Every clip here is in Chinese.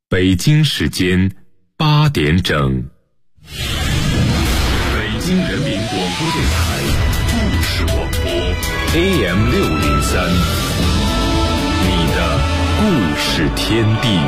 北京时间8点整，北京人民广播电台故事广播 AM603， 你的故事天地。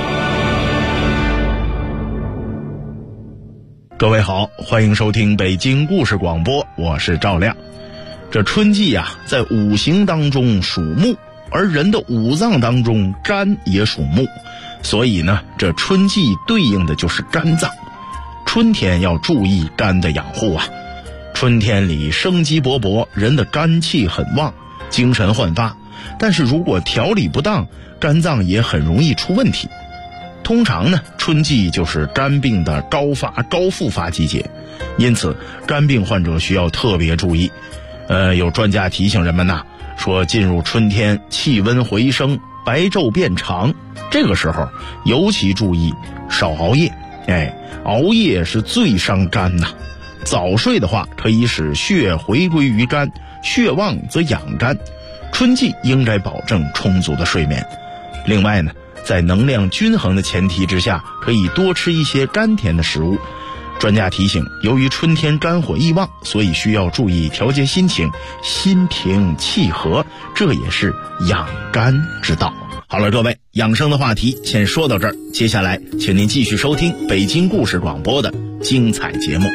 各位好，欢迎收听北京故事广播，我是赵亮。这春季啊，在五行当中属木，而人的五脏当中肝也属木，所以呢，这春季对应的就是肝脏。春天要注意肝的养护啊。春天里生机勃勃，人的肝气很旺，精神焕发，但是如果调理不当，肝脏也很容易出问题。通常呢，春季就是肝病的高复发季节，因此肝病患者需要特别注意。有专家提醒人们呐，说进入春天气温回升，白昼变长，这个时候尤其注意少熬夜。熬夜是最伤肝呐。早睡的话可以使血回归于肝，血旺则养肝。春季应该保证充足的睡眠。另外呢，在能量均衡的前提之下，可以多吃一些甘甜的食物。专家提醒，由于春天肝火易旺，所以需要注意调节心情，心平气和，这也是养肝之道。好了，各位，养生的话题先说到这儿，接下来请您继续收听北京故事广播的精彩节目。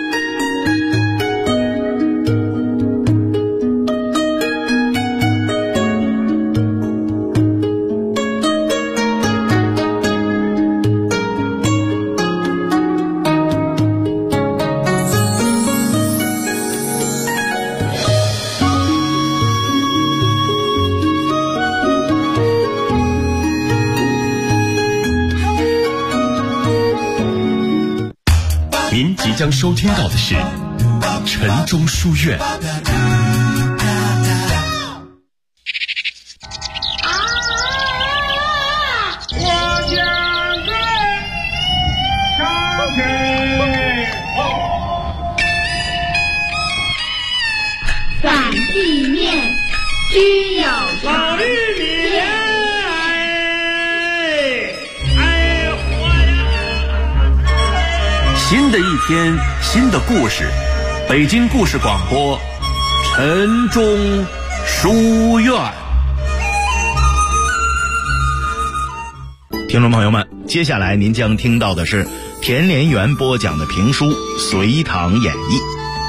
您即将收听到的是晨钟书院。 反地面需要老绿面， 新的一天，新的故事，北京故事广播，晨钟书院。 听众朋友们，接下来您将听到的是田连元播讲的评书《隋唐演义》。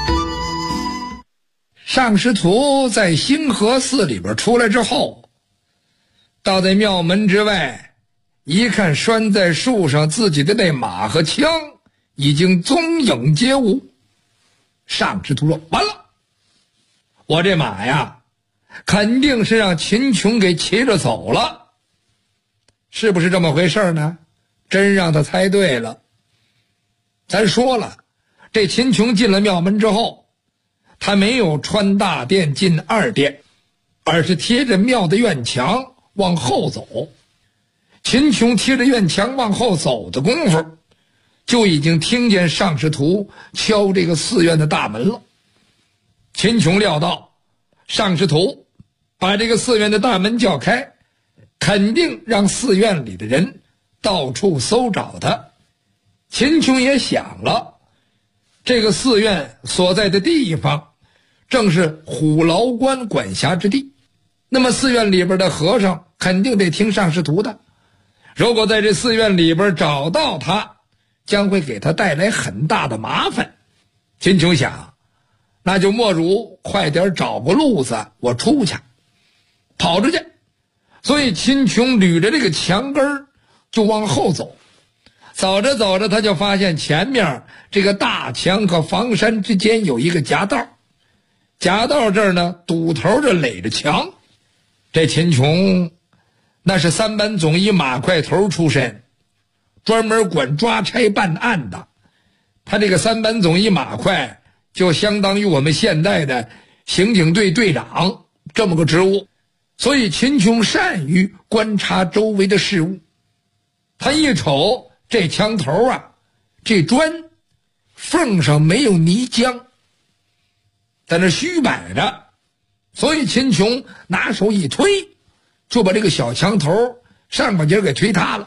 上师徒在兴和寺里边出来之后，到在庙门之外，一看拴在树上自己的那马和枪已经踪影皆无。上师徒说，完了，我这马呀肯定是让秦琼给骑着走了。是不是这么回事呢？真让他猜对了。咱说了，这秦琼进了庙门之后，他没有穿大殿进二殿，而是贴着庙的院墙往后走。秦琼贴着院墙往后走的功夫，就已经听见上师徒敲这个寺院的大门了。秦琼料到上师徒把这个寺院的大门叫开，肯定让寺院里的人到处搜找他。秦琼也想了，这个寺院所在的地方正是虎牢关管辖之地，那么寺院里边的和尚肯定得听上师徒的。如果在这寺院里边找到他，将会给他带来很大的麻烦。秦琼想，那就莫如快点找个路子我出去，跑出去。所以秦琼捋着这个墙根就往后走。走着走着，他就发现前面这个大墙和房山之间有一个夹道，夹道这儿呢堵头着垒着墙。这秦琼那是三班总医马块头出身，专门管抓差办案的。他这个三班总医马块就相当于我们现在的刑警队队长这么个职务，所以秦琼善于观察周围的事物。他一瞅这墙头啊，这砖缝上没有泥浆，在那虚摆着，所以秦琼拿手一推，就把这个小墙头上半截给推塌了。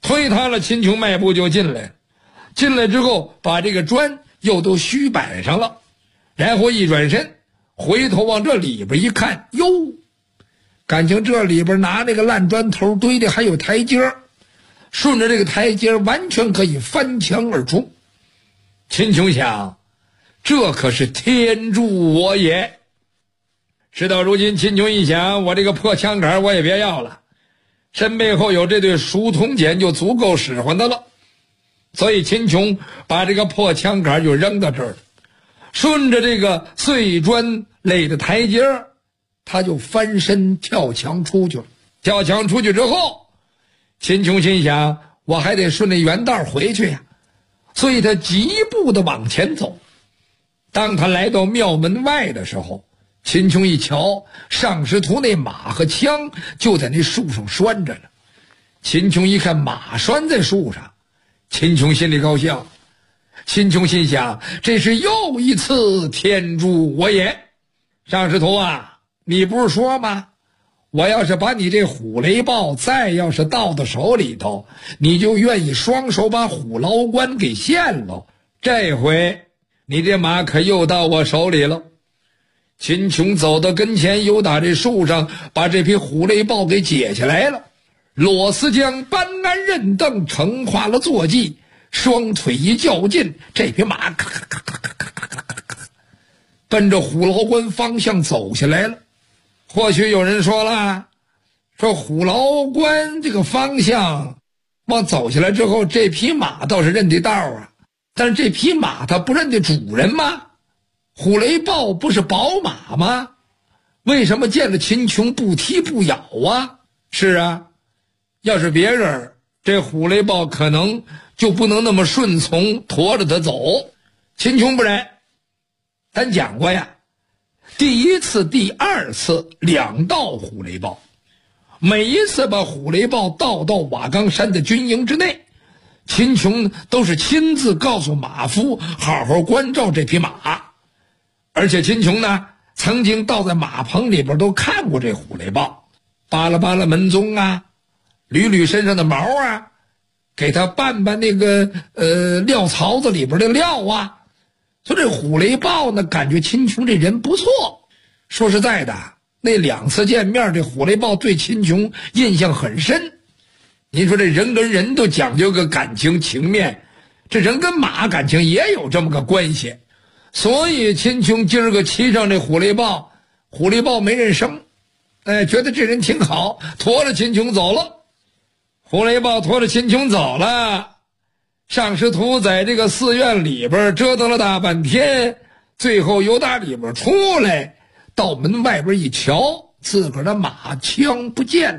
推塌了秦琼迈步就进来了。进来之后把这个砖又都虚摆上了，然后一转身回头往这里边一看，哟，感情这里边拿那个烂砖头堆的还有台阶，顺着这个台阶完全可以翻墙而出。秦琼想，这可是天助我也。事到如今，秦琼一想，我这个破枪杆我也别要了，身背后有这对熟铜锏就足够使唤的了。所以秦琼把这个破枪杆就扔到这儿了，顺着这个碎砖垒的台阶，他就翻身跳墙出去了。跳墙出去之后，秦琼心想，我还得顺着原道回去呀，所以他疾步的往前走。当他来到庙门外的时候，秦琼一瞧，上师徒那马和枪就在那树上拴着呢。秦琼一看马拴在树上，秦琼心里高兴。秦琼心想，这是又一次天助我也。上师徒啊，你不是说吗？我要是把你这虎雷豹再要是到到手里头，你就愿意双手把虎牢关给献了。这回你这马可又到我手里了。秦琼走到跟前，又打这树上把这匹虎雷豹给解下来了。裸丝将搬鞍刃凳成化了坐骑，双腿一较劲，这匹马咔咔咔咔咔咔咔咔奔着虎牢关方向走下来了。或许有人说了，说虎牢关这个方向往走下来之后，这匹马倒是认得道啊，但是这匹马它不认得主人吗？虎雷豹不是宝马吗？为什么见了秦琼不踢不咬啊？是啊，要是别人，这虎雷豹可能就不能那么顺从，驮着他走。秦琼不然，咱讲过呀，第一次、第二次两道虎雷豹，每一次把虎雷豹到瓦岗山的军营之内，秦琼都是亲自告诉马夫好好关照这匹马。而且秦琼呢，曾经倒在马棚里边都看过这虎雷豹，扒拉扒拉门宗啊，捋捋身上的毛啊，给他拌那个料槽子里边的料啊。所以这虎雷豹呢，感觉秦琼这人不错。说实在的，那两次见面，这虎雷豹对秦琼印象很深。您说这人跟人都讲究个感情情面，这人跟马感情也有这么个关系。所以秦琼今儿个骑上这虎雷豹，虎雷豹没认生，觉得这人挺好，驮着秦琼走了。虎雷豹驮着秦琼走了，上师徒在这个寺院里边折腾了大半天，最后由打里边出来，到门外边一瞧，自个儿的马枪不见了。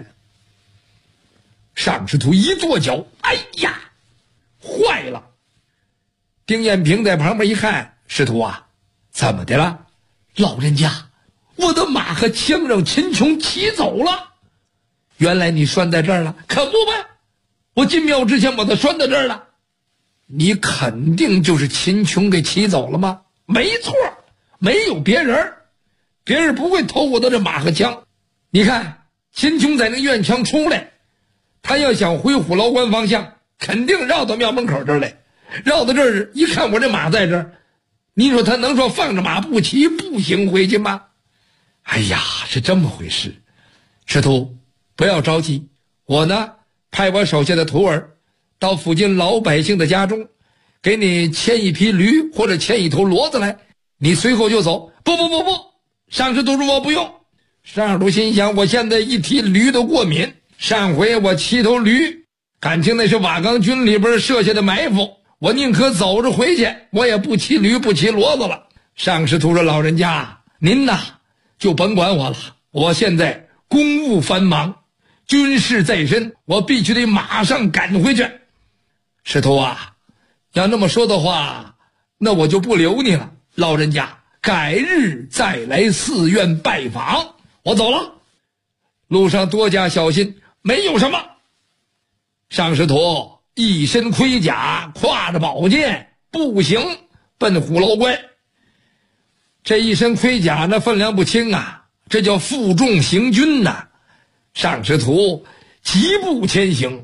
上师徒一跺脚，哎呀，坏了！丁彦平在旁边一看，师徒啊，怎么的了？老人家，我的马和枪让秦琼骑走了。原来你拴在这儿了？可不呗，我进庙之前把他拴在这儿了。你肯定就是秦琼给骑走了吗？没错，没有别人，别人不会偷我的这马和枪。你看秦琼在那院墙出来，他要想回虎牢关方向，肯定绕到庙门口这儿来，绕到这儿一看我这马在这儿，你说他能说放着马不骑步行回去吗？哎呀，是这么回事。师徒不要着急，我呢派我手下的徒儿到附近老百姓的家中，给你牵一匹驴或者牵一头骡子来，你随后就走。不，上师徒说我不用。上师徒心想，我现在一提驴都过敏，上回我骑头驴，感情那是瓦岗军里边设下的埋伏，我宁可走着回去，我也不骑驴不骑骡子了。上师徒说，老人家您呐就甭管我了，我现在公务繁忙，军事在身，我必须得马上赶回去。师徒啊，要那么说的话，那我就不留你了。老人家改日再来寺院拜访，我走了，路上多加小心。没有什么。上师徒一身盔甲，挎着宝剑，步行奔虎牢关。这一身盔甲那分量不轻啊，这叫负重行军呐。上师徒疾步前行，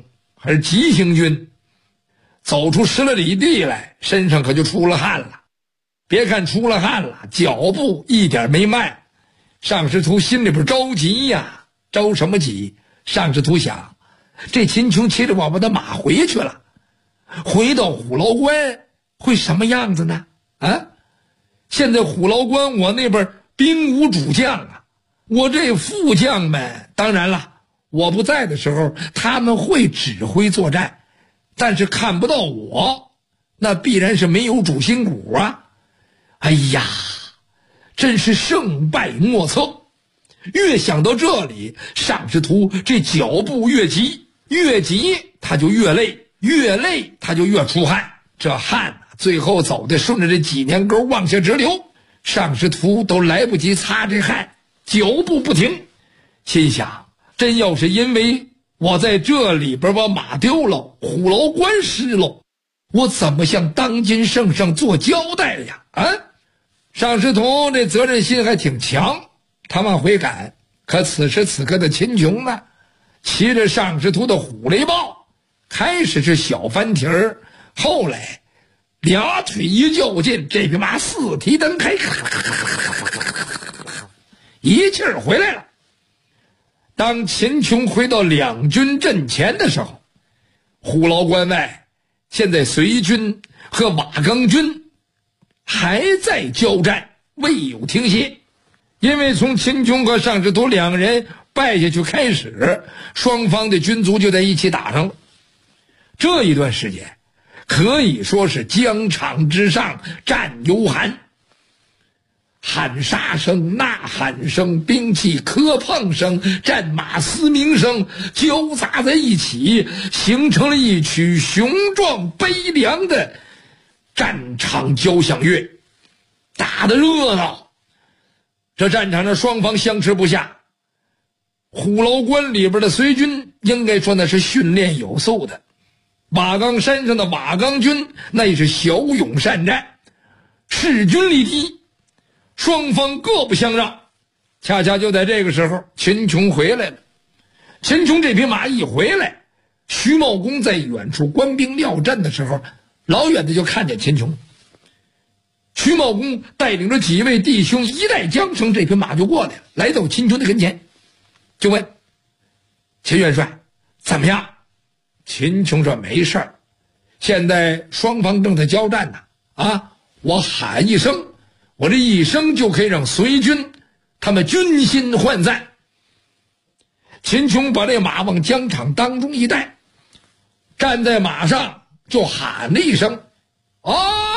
还是急行军，走出10来里地来，身上可就出了汗了。别看出了汗了，脚步一点没慢。尚师图心里边着急呀，着什么急？尚师图想，这秦琼骑着我们的马回去了，回到虎牢关会什么样子呢？啊，现在虎牢关我那边兵无主将啊，我这副将们，当然了，我不在的时候他们会指挥作战，但是看不到我，那必然是没有主心骨啊。哎呀，真是胜败莫测。越想到这里，尚师图这脚步越急，越急他就越累，越累他就越出汗，这汗最后走的顺着这几年沟往下直流，尚师图都来不及擦这汗，脚步不停，心想真要是因为我在这里边把马丢了，虎牢关失了，我怎么向当今圣上做交代呀？啊，尚师图这责任心还挺强，他往回赶。可此时此刻的秦琼呢，骑着尚师图的虎雷豹，开始是小翻蹄儿，后来俩腿一较劲，这匹马4蹄蹬开，一气儿回来了。当秦琼回到两军阵前的时候，虎牢关外现在隋军和瓦岗军还在交战，未有停歇。因为从秦琼和尚师图两人败下去开始，双方的军卒就在一起打上了。这一段时间可以说是疆场之上战犹寒，喊杀声、呐喊声、兵器磕碰声、战马嘶鸣声交杂在一起，形成了一曲雄壮悲凉的战场交响乐，打得热闹。这战场上双方相持不下，虎牢关里边的隋军应该说那是训练有素的，瓦岗山上的瓦岗军那也是骁勇善战，势均力敌，双方各不相让。恰恰就在这个时候，秦琼回来了。秦琼这匹马一回来，徐茂公在远处官兵料阵的时候，老远的就看见秦琼。徐茂公带领着几位弟兄一带缰绳，这匹马就过来了，来到秦琼的跟前，就问秦元帅怎么样？秦琼说没事儿，现在双方正在交战呢，啊，我喊一声，我这一声就可以让隋军他们军心涣散。秦琼把这马往疆场当中一带，站在马上就喊了一声：哎！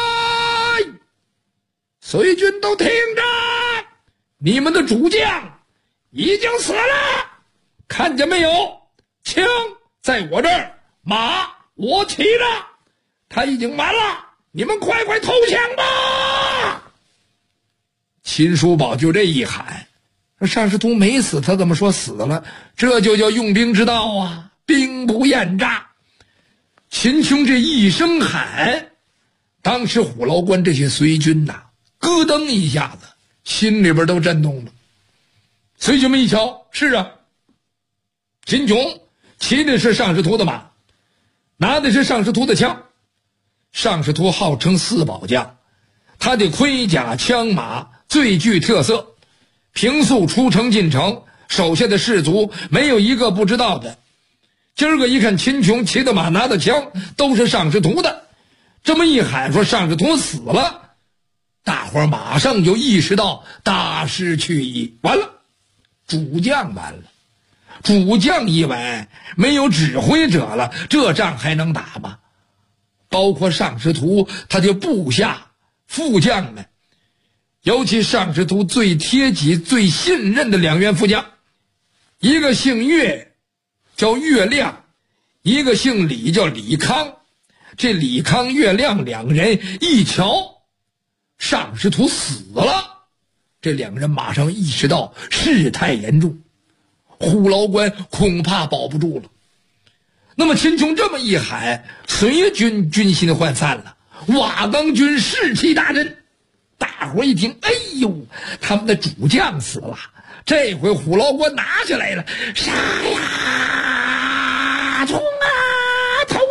隋军都听着，你们的主将已经死了，看见没有？枪在我这儿，马我骑着，他已经完了，你们快快投降吧！秦叔宝就这一喊，尚师图没死，他怎么说死了？这就叫用兵之道啊，兵不厌诈。秦琼这一声喊，当时虎牢关这些隋军呐，咯噔一下子，心里边都震动了。隋军们一瞧，是啊，秦琼骑的是尚师图的马，拿的是尚师图的枪。尚师图号称4宝将，他的盔甲枪马最具特色，平素出城进城，手下的士卒没有一个不知道的。今儿个一看秦琼骑的马拿的枪都是尚师图的，这么一喊说尚师图死了，大伙儿马上就意识到大势去矣，完了，主将完了，主将一完，没有指挥者了，这仗还能打吗？包括尚师图他的部下副将们，尤其尚师图最贴己最信任的2员副将，一个姓岳叫岳亮，一个姓李叫李康。这李康岳亮2人一瞧尚师图死了，这2个人马上意识到事态严重，虎牢关恐怕保不住了。那么秦琼这么一喊，隋军军心涣散了，瓦岗军士气大振。大伙一听，哎呦，他们的主将死了，这回虎牢关拿下来了，杀呀，冲啊！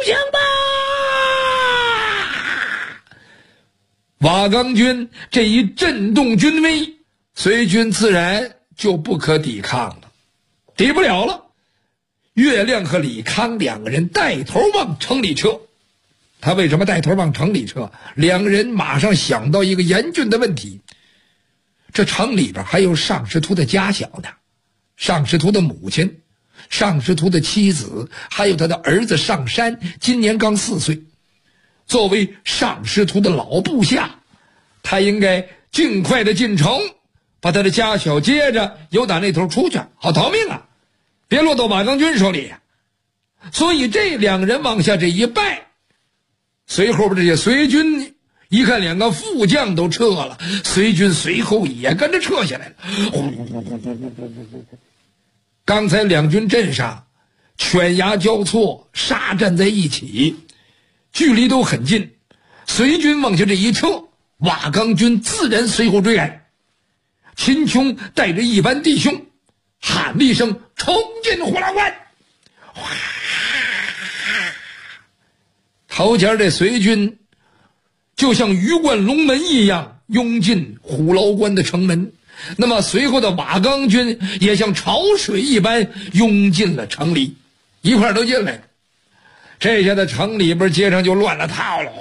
降吧！瓦岗军这一震动军威，隋军自然就不可抵抗了，抵不了了。岳亮和李康两个人带头往城里撤。他为什么带头往城里撤？两个人马上想到一个严峻的问题，这城里边还有尚师徒的家小呢，尚师徒的母亲，尚师徒的妻子，还有他的儿子尚山，今年刚4岁。作为尚师徒的老部下，他应该尽快的进城，把他的家小接着由打那头出去，好逃命啊，别落到瓦岗军手里。所以这两个人往下这一拜，随后边这些隋军一看两个副将都撤了，隋军随后也跟着撤下来了。刚才两军阵上犬牙交错，杀战在一起，距离都很近，隋军往下这一撤，瓦岗军自然随后追赶。秦琼带着一班弟兄喊了一声，冲进虎牢关。头前这隋军就像鱼贯龙门一样涌进虎牢关的城门，那么随后的瓦岗军也像潮水一般涌进了城里，一块都进来了。这下在城里边街上就乱了套了。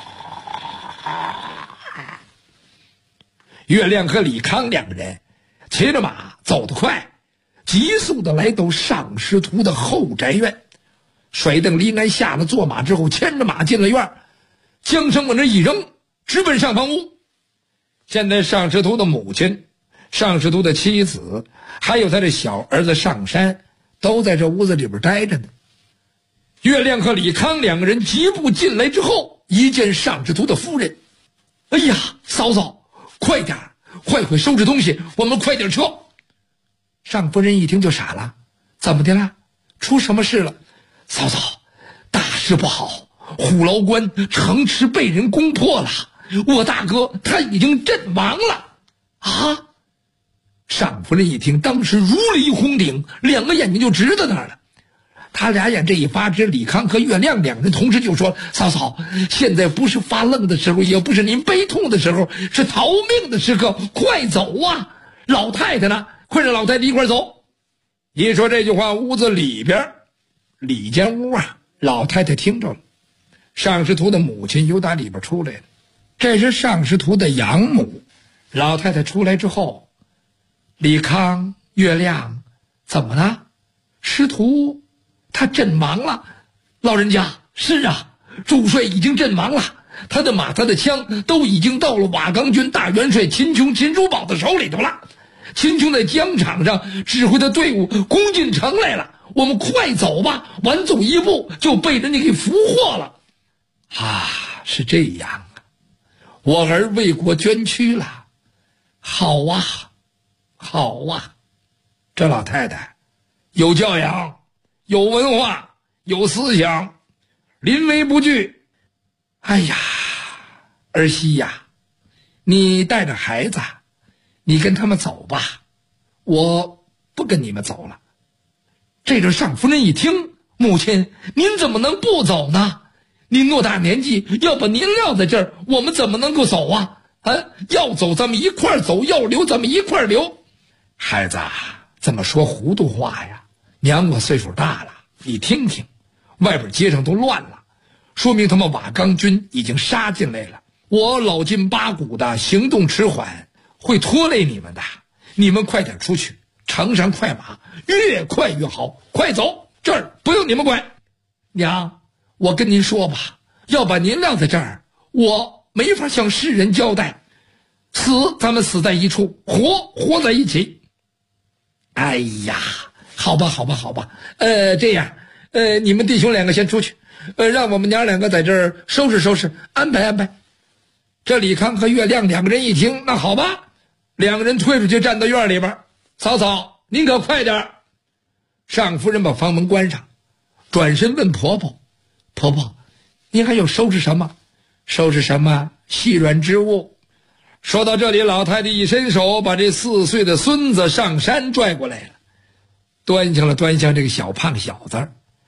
岳亮和李康两个人骑着马走得快，急速的来到尚师徒的后宅院。甩蹬离鞍下了坐马之后，牵着马进了院，缰绳往这一扔，直奔上房屋。现在尚师徒的母亲、尚师徒的妻子，还有他的小儿子尚山，都在这屋子里边待着呢。岳亮和李康两个人疾步进来之后，一见尚师徒的夫人，哎呀，嫂嫂，快点，快收拾东西，我们快点撤。尚夫人一听就傻了，怎么的了？出什么事了？嫂嫂，大事不好，虎牢关城池被人攻破了，我大哥他已经阵亡了。啊！尚夫人一听，当时如雷轰顶，两个眼睛就直在那儿了。他俩眼这一发直，李康和岳亮两人同时就说：嫂嫂，现在不是发愣的时候，也不是您悲痛的时候，是逃命的时刻，快走啊！老太太呢？快让老太太一块走。一说这句话，屋子里边里间屋啊，老太太听着了。尚师徒的母亲由打里边出来了，这是尚师徒的养母。老太太出来之后，李康、岳亮，怎么了？师徒他阵亡了。老人家，是啊，主帅已经阵亡了，他的马他的枪都已经到了瓦岗军大元帅秦琼、秦叔宝的手里头了。秦琼在疆场上指挥的队伍攻进城来了，我们快走吧，晚走一步就被人家给俘获了。啊，是这样啊，我儿为国捐躯了。好啊，好啊，这老太太有教养，有文化，有思想，临危不惧。哎呀，儿媳呀，你带着孩子，你跟他们走吧，我不跟你们走了。这个尚夫人一听，母亲，您怎么能不走呢？您偌大年纪，要把您撂在这儿，我们怎么能够走啊？要走咱们一块儿走，要留咱们一块儿留。孩子，怎么说糊涂话呀？娘我岁数大了，你听听，外边街上都乱了，说明他们瓦岗军已经杀进来了。我老筋八股的，行动迟缓，会拖累你们的。你们快点出去，乘上快马，越快越好，快走，这儿不用你们管。娘，我跟您说吧，要把您撂在这儿，我没法向世人交代。死咱们死在一处，活在一起。哎呀，好吧，这样，你们弟兄两个先出去，让我们娘两个在这儿收拾收拾，安排。这李康和岳亮两个人一听，那好吧，两个人退出去，站到院里边。嫂嫂，您可快点。尚夫人把房门关上，转身问婆婆：婆婆，您还有收拾什么？收拾什么细软之物？说到这里，老太太一伸手，把这4岁的孙子上山拽过来了，端详这个小胖小子，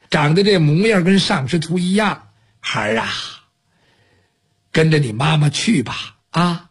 长得这模样跟尚师徒一样。孩儿啊，跟着你妈妈去吧啊。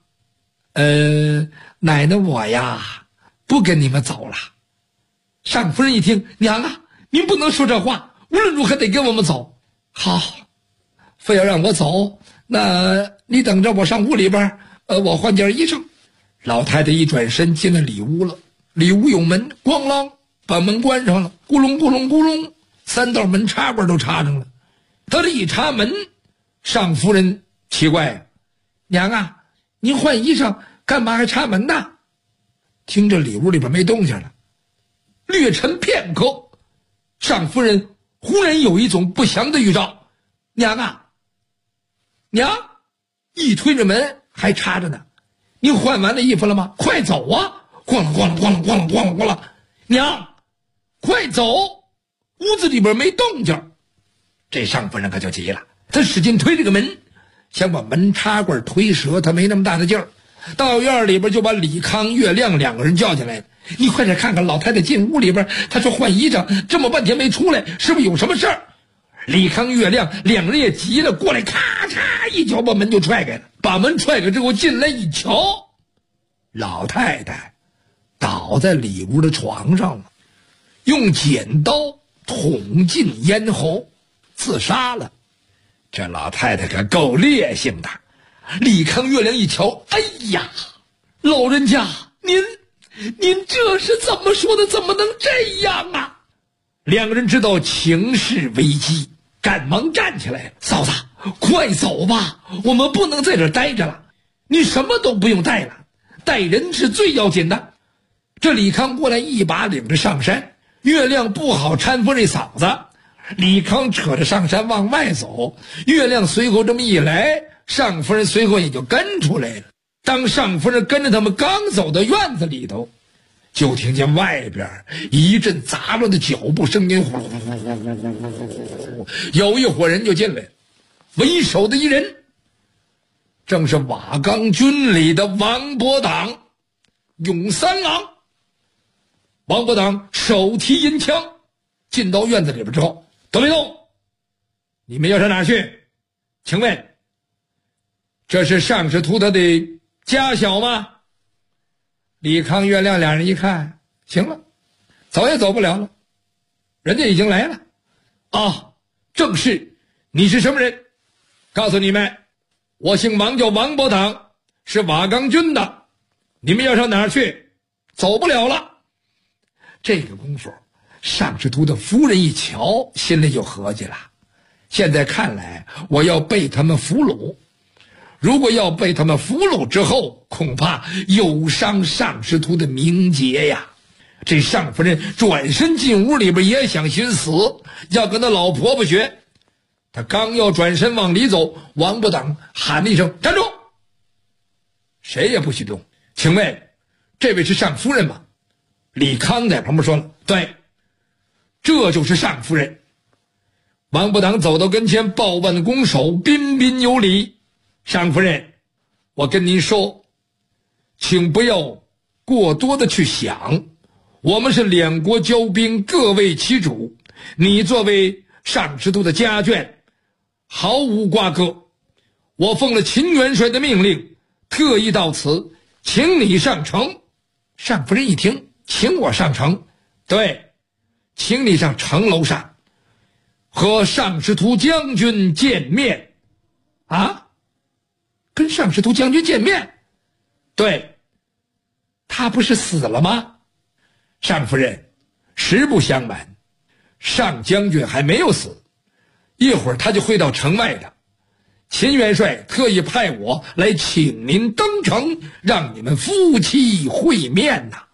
奶奶我呀不跟你们走了。尚夫人一听，娘啊，您不能说这话，无论如何得跟我们走。好，非要让我走，那你等着我上屋里边，我换件衣裳。老太太一转身进了里屋了，里屋有门，咣啷把门关上了，咕隆咕隆咕隆，3道门插管都插上了。他这一插门，尚夫人奇怪，娘啊，您换衣裳干嘛还插门呢？听着里屋里边没动静了，略沉片刻，尚夫人忽然有一种不祥的预兆。娘啊，娘，一推着门还插着呢，您换完了衣服了吗？快走啊！咣啷咣啷咣啷咣啷咣啷咣啷，娘，快走！屋子里边没动静。这尚夫人可就急了，她使劲推这个门，想把门插管推折，她没那么大的劲儿。到院里边就把李康、岳亮2个人叫进来了。你快点看看老太太进屋里边，她说换衣裳，这么半天没出来，是不是有什么事儿？李康、岳亮2人也急了，过来咔嚓一脚把门就踹开了。把门踹开之后进来一瞧，老太太倒在里屋的床上了，用剪刀捅进咽喉自杀了。这老太太可够烈性的。李康、岳亮一瞧，哎呀，老人家，您这是怎么说的？怎么能这样啊？2个人知道情势危机，赶忙站起来，嫂子，快走吧，我们不能在这儿待着了。你什么都不用带了，带人是最要紧的。这李康过来一把领着上山，岳亮不好搀扶这嫂子，李康扯着上山往外走，岳亮随后这么一来，尚夫人随后也就跟出来了。当尚夫人跟着他们刚走到院子里头，就听见外边一阵杂乱的脚步声音，呼噜呼噜呼噜呼噜呼噜，有一伙人就进来了。为首的一人正是瓦岗军里的王伯党、勇三郎。王伯党手提银枪进到院子里边之后，都别动，你们要上哪儿去？请问这是尚师徒他的家小吗？李康、岳亮2人一看，行了，走也走不了了，人家已经来了。啊，正是。你是什么人？告诉你们，我姓王，叫王伯堂，是瓦岗军的。你们要上哪儿去？走不了了。这个功夫，尚师徒的夫人一瞧，心里就合计了，现在看来我要被他们俘虏，如果要被他们俘虏之后，恐怕有伤尚师徒的名节呀。这尚夫人转身进屋里边，也想寻死，要跟他老婆婆学。他刚要转身往里走，王伯党喊了一声，站住，谁也不许动。请问这位是尚夫人吗？李康在旁边说了，对，这就是尚夫人。王伯党走到跟前，抱腕拱手，彬彬有礼。尚夫人，我跟您说，请不要过多的去想，我们是2国交兵，各为其主，你作为尚师徒的家眷，毫无瓜葛。我奉了秦元帅的命令，特意到此，请你上城。尚夫人一听，请我上城？对，请你上城楼上和尚师徒将军见面。啊，跟尚师徒将军见面？对，他不是死了吗？尚夫人，实不相瞒，尚将军还没有死，一会儿他就会到城外的。秦元帅特意派我来请您登城，让你们夫妻会面呐。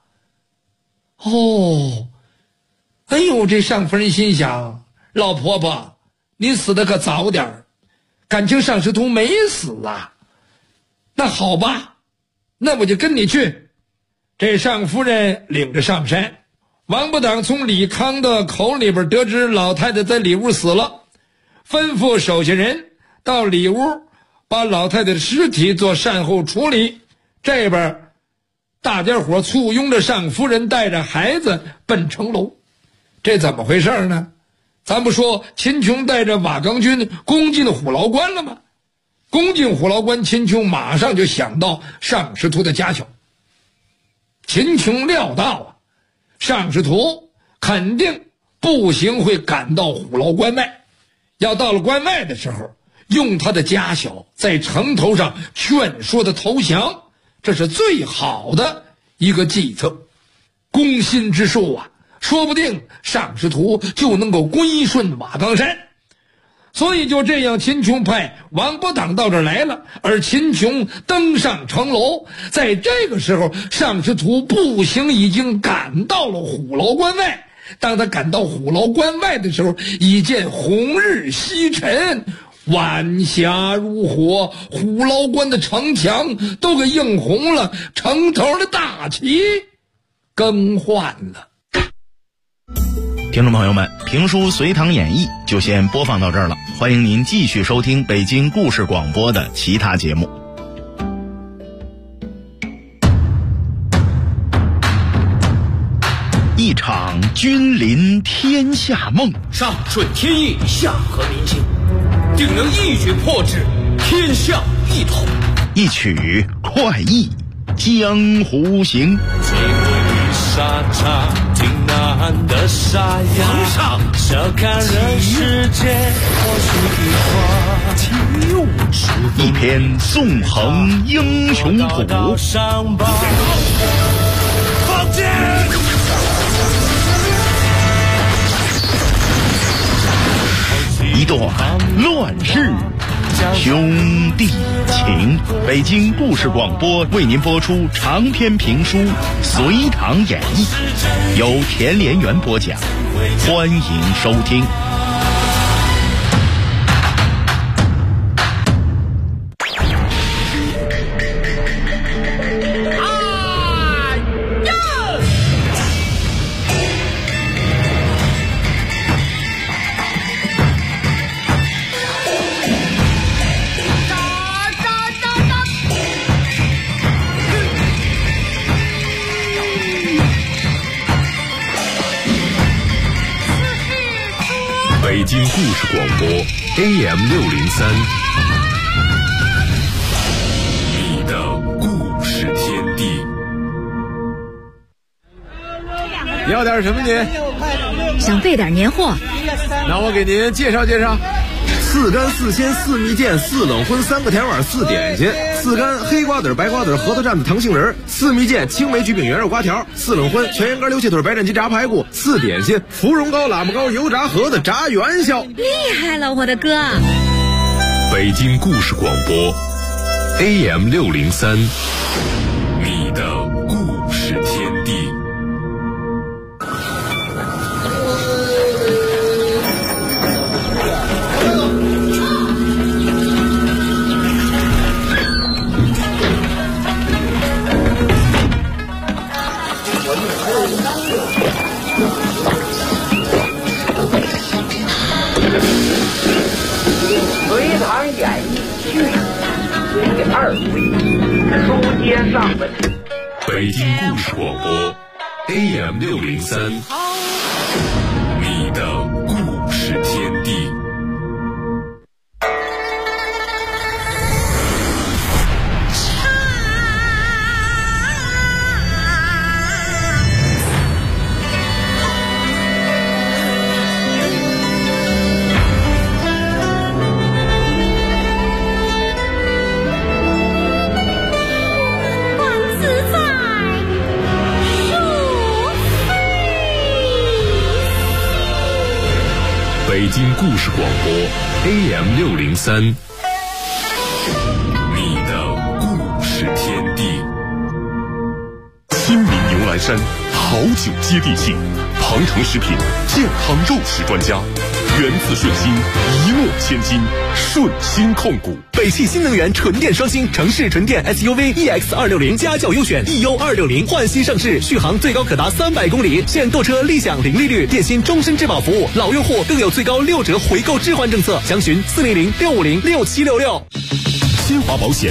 哦，哎呦，这尚夫人心想，老婆婆，你死的可早点儿，感情尚师徒没死啊。那好吧，那我就跟你去。这尚夫人领着上山，王伯党从李康的口里边得知老太太在里屋死了，吩咐手下人到里屋把老太太的尸体做善后处理。这边大家伙簇拥着尚夫人带着孩子奔城楼。这怎么回事呢？ 咱不说秦琼带着瓦岗军攻进了虎牢关了吗？攻进虎牢关，秦琼马上就想到尚师图的家小。秦琼料到啊，尚师图肯定步行会赶到虎牢关外，要到了关外的时候，用他的家小在城头上劝说他投降，这是最好的一个计策。攻心之术啊，说不定尚师图就能够归顺瓦岗山。所以就这样，秦琼派王伯党到这儿来了，而秦琼登上城楼。在这个时候，尚师图步行已经赶到了虎牢关外。当他赶到虎牢关外的时候，已见红日西沉，晚霞如火，虎牢关的城墙都给映红了，城头的大旗更换了。 听众朋友们，评书《隋唐演义》就先播放到这儿了，欢迎您继续收听北京故事广播的其他节目。一场君临天下梦， 上顺天意，下合民心，定能一举破之，天下一统。 一曲快意江湖行。 沙场挺难的沙哑，笑看人世间或许一花， 一篇纵横英雄谱， 放箭， 一段乱世兄弟情。北京故事广播为您播出长篇评书《隋唐演义》，由田连元播讲，欢迎收听。 北京故事广播 AM603， 你的故事天地。 要点什么您？ 想备点年货。 那我给您介绍介绍。 4干4鲜4蜜饯4冷荤3个甜碗4点心，4干黑瓜子白瓜子核桃蘸子糖杏仁，4蜜饯青梅焗饼圆肉瓜条，4冷荤全羊肝溜切腿白斩鸡炸排骨，4点心芙蓉糕喇嘛糕油炸盒子炸元宵。 厉害了，我的哥！ 北京故事广播 AM603， 你的故事天地。 隋唐演义续第2回，书接上文。 北京故事广播 AM603， 你的故事天地。北京故事广播 AM603， 你的故事天地。 亲民牛栏山好酒接地气，庞城食品健康肉食专家，源自顺心，一诺千金，顺心控股。 北汽新能源纯电双星城市纯电 SUV EX260家轿优选 EU260焕新上市，续航最高可达300公里，现购车立享零利率，电信终身质保服务，老用户更有最高6折回购置换政策，详询400-650-6766。 新华保险